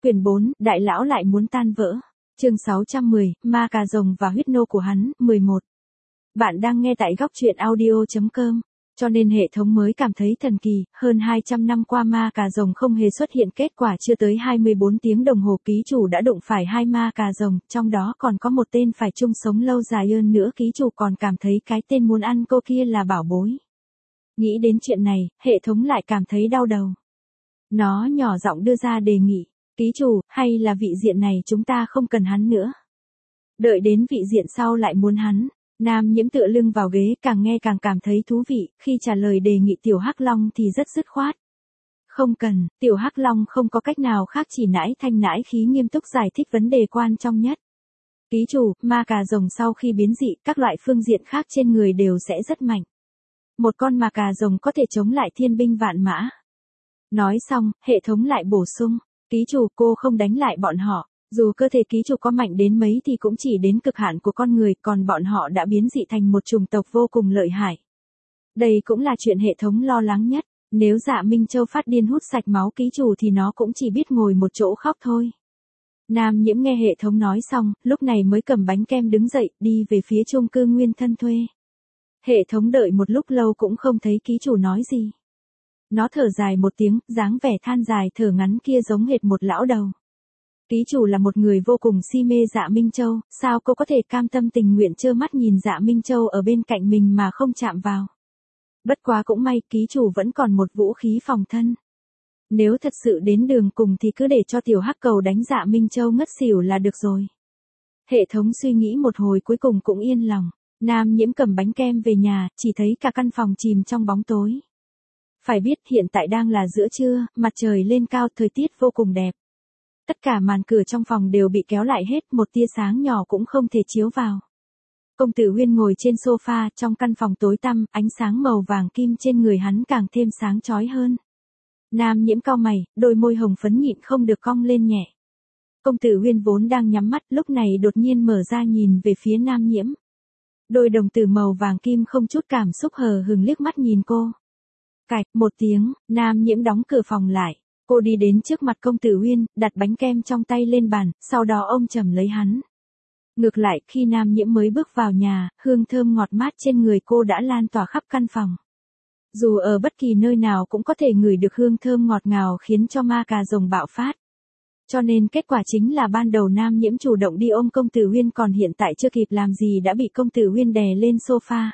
Quyển 4, đại lão lại muốn tan vỡ. Chương 610, ma cà rồng và huyết nô của hắn, 11. Bạn đang nghe tại góc truyện audio.com. Cho nên hệ thống mới cảm thấy thần kỳ, hơn 200 năm qua ma cà rồng không hề xuất hiện, kết quả chưa tới 24 tiếng đồng hồ ký chủ đã đụng phải 2 ma cà rồng, trong đó còn có một tên phải chung sống lâu dài hơn nữa, ký chủ còn cảm thấy cái tên muốn ăn cô kia là bảo bối. Nghĩ đến chuyện này, hệ thống lại cảm thấy đau đầu. Nó nhỏ giọng đưa ra đề nghị, ký chủ, hay là vị diện này chúng ta không cần hắn nữa. Đợi đến vị diện sau lại muốn hắn. Nam Nhiễm tựa lưng vào ghế, càng nghe càng cảm thấy thú vị, khi trả lời đề nghị Tiểu Hắc Long thì rất dứt khoát. Không cần, Tiểu Hắc Long không có cách nào khác, chỉ nãi thanh nãi khí nghiêm túc giải thích vấn đề quan trọng nhất. Ký chủ, ma cà rồng sau khi biến dị, các loại phương diện khác trên người đều sẽ rất mạnh. Một con ma cà rồng có thể chống lại thiên binh vạn mã. Nói xong, hệ thống lại bổ sung, ký chủ, cô không đánh lại bọn họ. Dù cơ thể ký chủ có mạnh đến mấy thì cũng chỉ đến cực hạn của con người, còn bọn họ đã biến dị thành một chủng tộc vô cùng lợi hại. Đây cũng là chuyện hệ thống lo lắng nhất, nếu Dạ Minh Châu phát điên hút sạch máu ký chủ thì nó cũng chỉ biết ngồi một chỗ khóc thôi. Nam Nhiễm nghe hệ thống nói xong, lúc này mới cầm bánh kem đứng dậy, đi về phía chung cư nguyên thân thuê. Hệ thống đợi một lúc lâu cũng không thấy ký chủ nói gì. Nó thở dài một tiếng, dáng vẻ than dài thở ngắn kia giống hệt một lão đầu. Ký chủ là một người vô cùng si mê Dạ Minh Châu, sao cô có thể cam tâm tình nguyện trơ mắt nhìn Dạ Minh Châu ở bên cạnh mình mà không chạm vào. Bất quá cũng may, ký chủ vẫn còn một vũ khí phòng thân. Nếu thật sự đến đường cùng thì cứ để cho Tiểu Hắc Cầu đánh Dạ Minh Châu ngất xỉu là được rồi. Hệ thống suy nghĩ một hồi cuối cùng cũng yên lòng. Nam Nhiễm cầm bánh kem về nhà, chỉ thấy cả căn phòng chìm trong bóng tối. Phải biết hiện tại đang là giữa trưa, mặt trời lên cao, thời tiết vô cùng đẹp. Tất cả màn cửa trong phòng đều bị kéo lại hết, một tia sáng nhỏ cũng không thể chiếu vào. Công tử Huyên ngồi trên sofa, trong căn phòng tối tăm, ánh sáng màu vàng kim trên người hắn càng thêm sáng chói hơn. Nam Nhiễm cau mày, đôi môi hồng phấn nhịn không được cong lên nhẹ. Công tử Huyên vốn đang nhắm mắt, lúc này đột nhiên mở ra nhìn về phía Nam Nhiễm. Đôi đồng tử màu vàng kim không chút cảm xúc hờ hững liếc mắt nhìn cô. Cạch, một tiếng, Nam Nhiễm đóng cửa phòng lại. Cô đi đến trước mặt công tử Huyên, đặt bánh kem trong tay lên bàn, sau đó ôm chầm lấy hắn. Ngược lại, khi Nam Nhiễm mới bước vào nhà, hương thơm ngọt mát trên người cô đã lan tỏa khắp căn phòng. Dù ở bất kỳ nơi nào cũng có thể ngửi được hương thơm ngọt ngào khiến cho ma cà rồng bạo phát. Cho nên kết quả chính là ban đầu Nam Nhiễm chủ động đi ôm công tử Huyên, còn hiện tại chưa kịp làm gì đã bị công tử Huyên đè lên sofa.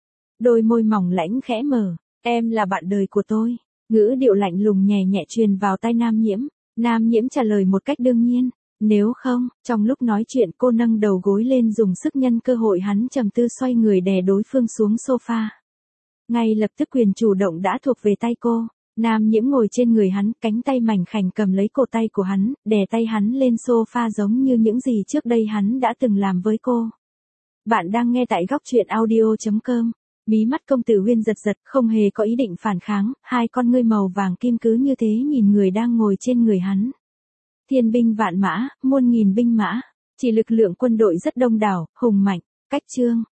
Đôi môi mỏng lãnh khẽ mở, em là bạn đời của tôi. Ngữ điệu lạnh lùng nhẹ nhẹ truyền vào tai Nam Nhiễm. Nam Nhiễm trả lời một cách đương nhiên. Nếu không, trong lúc nói chuyện cô nâng đầu gối lên dùng sức nhân cơ hội hắn trầm tư xoay người đè đối phương xuống sofa. Ngay lập tức quyền chủ động đã thuộc về tay cô. Nam Nhiễm ngồi trên người hắn, cánh tay mảnh khảnh cầm lấy cổ tay của hắn, đè tay hắn lên sofa giống như những gì trước đây hắn đã từng làm với cô. Bạn đang nghe tại góc truyện audio.com. Mí mắt công tử Huyên giật giật, không hề có ý định phản kháng, hai con ngươi màu vàng kim cứ như thế nhìn người đang ngồi trên người hắn. Thiên binh vạn mã, muôn nghìn binh mã, chỉ lực lượng quân đội rất đông đảo, hùng mạnh. Cách chương